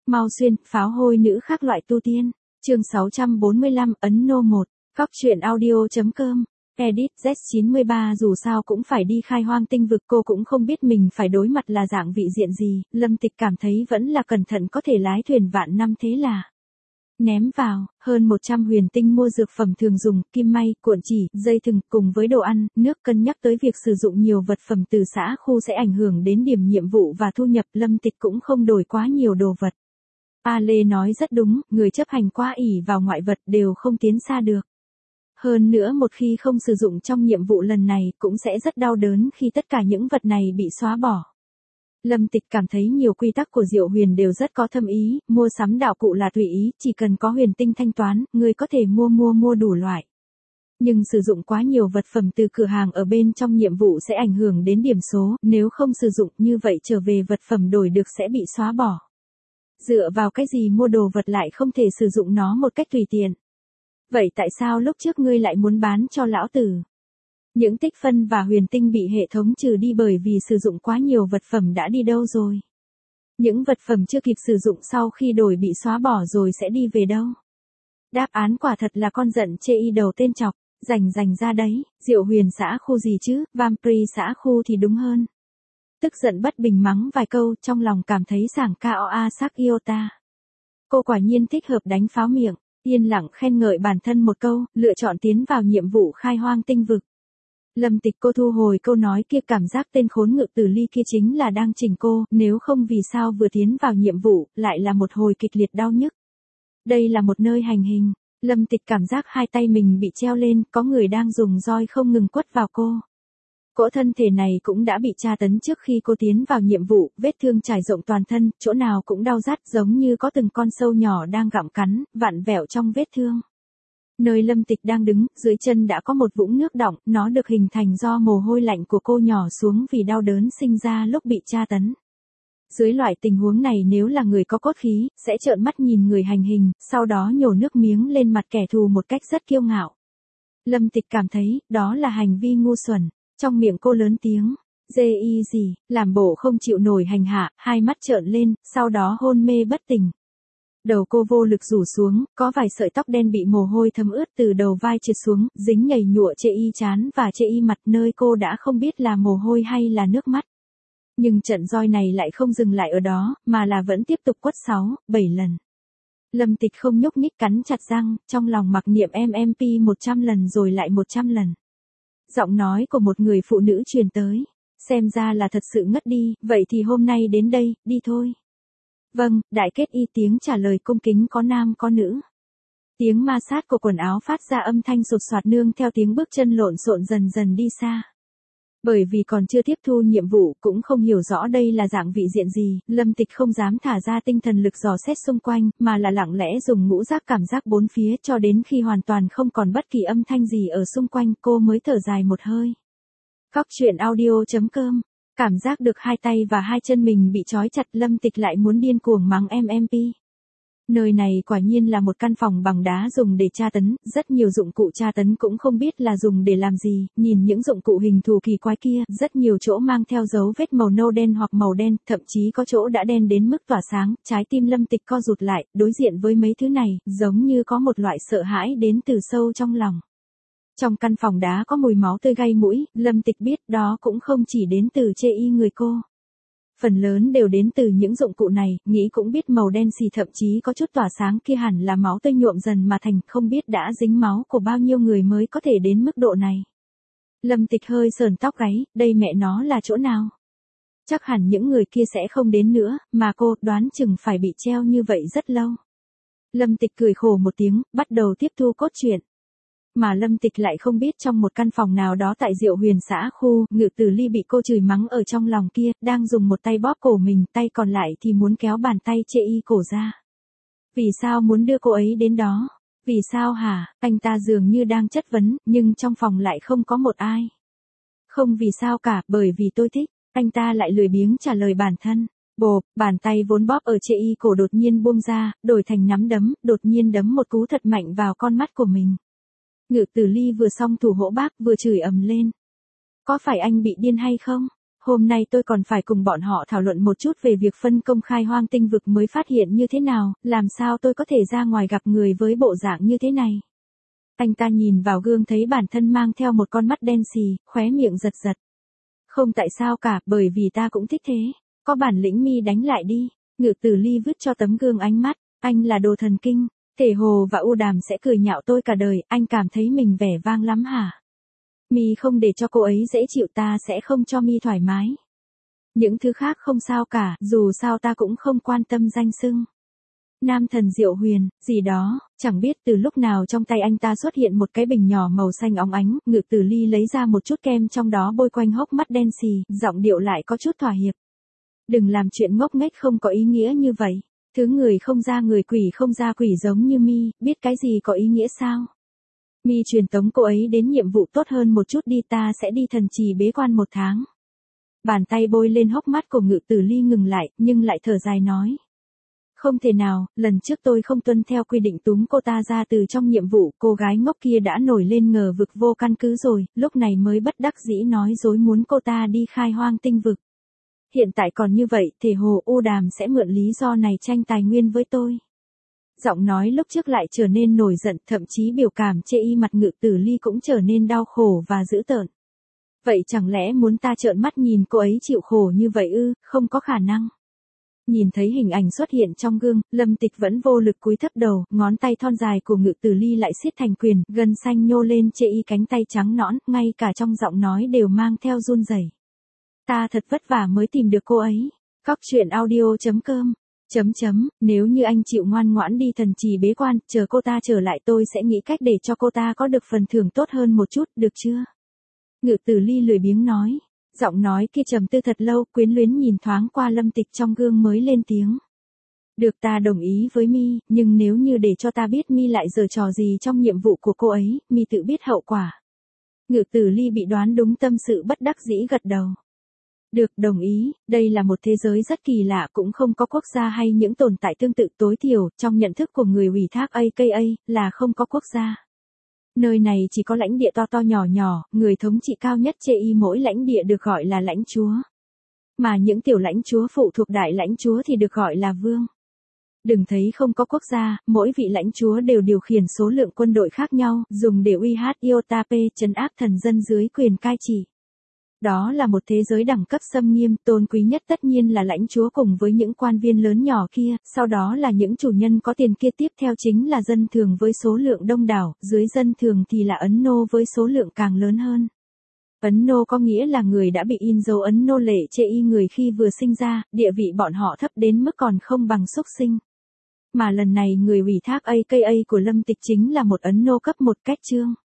Mau xuyên, pháo hôi nữ khác loại tu tiên. Chương 645, Ấn Nô 1. Góc truyện audio.com. Edit Z93 dù sao cũng phải đi khai hoang tinh vực, cô cũng không biết mình phải đối mặt là dạng vị diện gì, Lâm Tịch cảm thấy vẫn là cẩn thận có thể lái thuyền vạn năm thế là. Ném vào, hơn 100 huyền tinh mua dược phẩm thường dùng, kim may, cuộn chỉ, dây thừng, cùng với đồ ăn, nước, cân nhắc tới việc sử dụng nhiều vật phẩm từ xã khu sẽ ảnh hưởng đến điểm nhiệm vụ và thu nhập, Lâm Tịch cũng không đổi quá nhiều đồ vật. A Lê nói rất đúng, người chấp hành quá ỷ vào ngoại vật đều không tiến xa được. Hơn nữa một khi không sử dụng trong nhiệm vụ lần này cũng sẽ rất đau đớn khi tất cả những vật này bị xóa bỏ. Lâm Tịch cảm thấy nhiều quy tắc của Diệu Huyền đều rất có thâm ý, mua sắm đạo cụ là tùy ý, chỉ cần có huyền tinh thanh toán, người có thể mua đủ loại. Nhưng sử dụng quá nhiều vật phẩm từ cửa hàng ở bên trong nhiệm vụ sẽ ảnh hưởng đến điểm số, nếu không sử dụng như vậy trở về vật phẩm đổi được sẽ bị xóa bỏ. Dựa vào cái gì mua đồ vật lại không thể sử dụng nó một cách tùy tiện? Vậy tại sao lúc trước ngươi lại muốn bán cho lão tử? Những tích phân và huyền tinh bị hệ thống trừ đi bởi vì sử dụng quá nhiều vật phẩm đã đi đâu rồi? Những vật phẩm chưa kịp sử dụng sau khi đổi bị xóa bỏ rồi sẽ đi về đâu? Đáp án quả thật là con giận chê y đầu tên chọc, rành ra đấy, Diệu Huyền xã khu gì chứ, Vampire xã khu thì đúng hơn. Tức giận bất bình mắng vài câu, trong lòng cảm thấy sảng KOA sắc yêu ta. Cô quả nhiên thích hợp đánh pháo miệng, yên lặng khen ngợi bản thân một câu, lựa chọn tiến vào nhiệm vụ khai hoang tinh vực. Lâm Tịch cô thu hồi câu nói kia, cảm giác tên khốn ngự tử ly kia chính là đang chỉnh cô, nếu không vì sao vừa tiến vào nhiệm vụ, lại là một hồi kịch liệt đau nhức. Đây là một nơi hành hình, Lâm Tịch cảm giác hai tay mình bị treo lên, có người đang dùng roi không ngừng quất vào cô. Cỗ thân thể này cũng đã bị tra tấn trước khi cô tiến vào nhiệm vụ, vết thương trải rộng toàn thân, chỗ nào cũng đau rát giống như có từng con sâu nhỏ đang gặm cắn, vặn vẹo trong vết thương. Nơi Lâm Tịch đang đứng, dưới chân đã có một vũng nước đọng, nó được hình thành do mồ hôi lạnh của cô nhỏ xuống vì đau đớn sinh ra lúc bị tra tấn. Dưới loại tình huống này nếu là người có cốt khí, sẽ trợn mắt nhìn người hành hình, sau đó nhổ nước miếng lên mặt kẻ thù một cách rất kiêu ngạo. Lâm Tịch cảm thấy, đó là hành vi ngu xuẩn. Trong miệng cô lớn tiếng, dê y gì, làm bộ không chịu nổi hành hạ, hai mắt trợn lên, sau đó hôn mê bất tỉnh. Đầu cô vô lực rủ xuống, có vài sợi tóc đen bị mồ hôi thấm ướt từ đầu vai trượt xuống, dính nhầy nhụa chê y trán và chê y mặt, nơi cô đã không biết là mồ hôi hay là nước mắt. Nhưng trận roi này lại không dừng lại ở đó, mà là vẫn tiếp tục quất 6, 7 lần. Lâm Tịch không nhúc nhích, cắn chặt răng, trong lòng mặc niệm MMP 100 lần rồi lại 100 lần. Giọng nói của một người phụ nữ truyền tới, xem ra là thật sự ngất đi, vậy thì hôm nay đến đây, đi thôi. Vâng, đại kết y tiếng trả lời cung kính có nam có nữ. Tiếng ma sát của quần áo phát ra âm thanh sột soạt nương theo tiếng bước chân lộn xộn dần đi xa. Bởi vì còn chưa tiếp thu nhiệm vụ, cũng không hiểu rõ đây là dạng vị diện gì, Lâm Tịch không dám thả ra tinh thần lực dò xét xung quanh, mà là lặng lẽ dùng ngũ giác cảm giác bốn phía cho đến khi hoàn toàn không còn bất kỳ âm thanh gì ở xung quanh, cô mới thở dài một hơi. Góc truyện audio.com. Cảm giác được hai tay và hai chân mình bị trói chặt, Lâm Tịch lại muốn điên cuồng mắng MMP. Nơi này quả nhiên là một căn phòng bằng đá dùng để tra tấn, rất nhiều dụng cụ tra tấn cũng không biết là dùng để làm gì, nhìn những dụng cụ hình thù kỳ quái kia, rất nhiều chỗ mang theo dấu vết màu nâu đen hoặc màu đen, thậm chí có chỗ đã đen đến mức tỏa sáng, trái tim Lâm Tịch co rụt lại, đối diện với mấy thứ này, giống như có một loại sợ hãi đến từ sâu trong lòng. Trong căn phòng đá có mùi máu tươi gây mũi, Lâm Tịch biết đó cũng không chỉ đến từ chê y người cô. Phần lớn đều đến từ những dụng cụ này, nghĩ cũng biết màu đen xì thậm chí có chút tỏa sáng kia hẳn là máu tươi nhuộm dần mà thành, không biết đã dính máu của bao nhiêu người mới có thể đến mức độ này. Lâm Tịch hơi sờn tóc gáy, đây mẹ nó là chỗ nào? Chắc hẳn những người kia sẽ không đến nữa, mà cô đoán chừng phải bị treo như vậy rất lâu. Lâm Tịch cười khổ một tiếng, bắt đầu tiếp thu cốt truyện. Mà Lâm Tịch lại không biết trong một căn phòng nào đó tại Diệu Huyền xã khu, Ngự Tử Ly bị cô chửi mắng ở trong lòng kia, đang dùng một tay bóp cổ mình, tay còn lại thì muốn kéo bàn tay chê y cổ ra. Vì sao muốn đưa cô ấy đến đó? Vì sao hả? Anh ta dường như đang chất vấn, nhưng trong phòng lại không có một ai. Không vì sao cả, bởi vì tôi thích. Anh ta lại lười biếng trả lời bản thân. Bộp, bàn tay vốn bóp ở chê y cổ đột nhiên buông ra, đổi thành nắm đấm, đột nhiên đấm một cú thật mạnh vào con mắt của mình. Ngự Tử Ly vừa xong thủ hỗ bác vừa chửi ầm lên. Có phải anh bị điên hay không? Hôm nay tôi còn phải cùng bọn họ thảo luận một chút về việc phân công khai hoang tinh vực mới phát hiện như thế nào, làm sao tôi có thể ra ngoài gặp người với bộ dạng như thế này. Anh ta nhìn vào gương thấy bản thân mang theo một con mắt đen xì, khóe miệng giật giật. Không tại sao cả, bởi vì ta cũng thích thế. Có bản lĩnh mi đánh lại đi. Ngự Tử Ly vứt cho tấm gương ánh mắt, anh là đồ thần kinh. Thể Hồ và U Đàm sẽ cười nhạo tôi cả đời, anh cảm thấy mình vẻ vang lắm hả? Mi không để cho cô ấy dễ chịu, ta sẽ không cho Mi thoải mái. Những thứ khác không sao cả, dù sao ta cũng không quan tâm danh xưng. Nam thần Diệu Huyền, gì đó, chẳng biết từ lúc nào trong tay anh ta xuất hiện một cái bình nhỏ màu xanh óng ánh, Ngự Tử Ly lấy ra một chút kem trong đó bôi quanh hốc mắt đen xì, giọng điệu lại có chút thỏa hiệp. Đừng làm chuyện ngốc nghếch không có ý nghĩa như vậy. Thứ người không ra người quỷ không ra quỷ giống như Mi, biết cái gì có ý nghĩa sao? Mi truyền tống cô ấy đến nhiệm vụ tốt hơn một chút đi, ta sẽ đi thần trì bế quan 1 tháng. Bàn tay bôi lên hốc mắt của Ngự Tử Ly ngừng lại, nhưng lại thở dài nói. Không thể nào, lần trước tôi không tuân theo quy định túm cô ta ra từ trong nhiệm vụ, cô gái ngốc kia đã nổi lên ngờ vực vô căn cứ rồi, lúc này mới bất đắc dĩ nói dối muốn cô ta đi khai hoang tinh vực. Hiện tại còn như vậy, Thể Hồ U Đàm sẽ mượn lý do này tranh tài nguyên với tôi. Giọng nói lúc trước lại trở nên nổi giận, thậm chí biểu cảm chê y mặt Ngự Tử Ly cũng trở nên đau khổ và dữ tợn. Vậy chẳng lẽ muốn ta trợn mắt nhìn cô ấy chịu khổ như vậy ư? Không có khả năng. Nhìn thấy hình ảnh xuất hiện trong gương, Lâm Tịch vẫn vô lực cúi thấp đầu, ngón tay thon dài của Ngự Tử Ly lại siết thành quyền, gân xanh nhô lên chê y cánh tay trắng nõn, ngay cả trong giọng nói đều mang theo run rẩy. Ta thật vất vả mới tìm được cô ấy. Coctruyện.audio.com Nếu như anh chịu ngoan ngoãn đi thần trì bế quan, chờ cô ta trở lại tôi sẽ nghĩ cách để cho cô ta có được phần thưởng tốt hơn một chút, được chưa? Ngự Tử Ly lười biếng nói. Giọng nói kia trầm tư thật lâu, quyến luyến nhìn thoáng qua Lâm Tịch trong gương mới lên tiếng. Được, ta đồng ý với Mi, nhưng nếu như để cho ta biết Mi lại giở trò gì trong nhiệm vụ của cô ấy, Mi tự biết hậu quả. Ngự Tử Ly bị đoán đúng tâm sự bất đắc dĩ gật đầu. Được, đồng ý, đây là một thế giới rất kỳ lạ, cũng không có quốc gia hay những tồn tại tương tự, tối thiểu, trong nhận thức của người ủy thác AKA, là không có quốc gia. Nơi này chỉ có lãnh địa to to nhỏ nhỏ, người thống trị cao nhất chê y mỗi lãnh địa được gọi là lãnh chúa. Mà những tiểu lãnh chúa phụ thuộc đại lãnh chúa thì được gọi là vương. Đừng thấy không có quốc gia, mỗi vị lãnh chúa đều điều khiển số lượng quân đội khác nhau, dùng để uy hát Iotape trấn áp thần dân dưới quyền cai trị. Đó là một thế giới đẳng cấp xâm nghiêm, tôn quý nhất tất nhiên là lãnh chúa cùng với những quan viên lớn nhỏ kia, sau đó là những chủ nhân có tiền kia, tiếp theo chính là dân thường với số lượng đông đảo, dưới dân thường thì là ấn nô với số lượng càng lớn hơn. Ấn nô có nghĩa là người đã bị in dấu ấn nô lệ chê y người khi vừa sinh ra, địa vị bọn họ thấp đến mức còn không bằng súc sinh. Mà lần này người ủy thác AKA của Lâm Tịch chính là một ấn nô cấp 1 cách chương.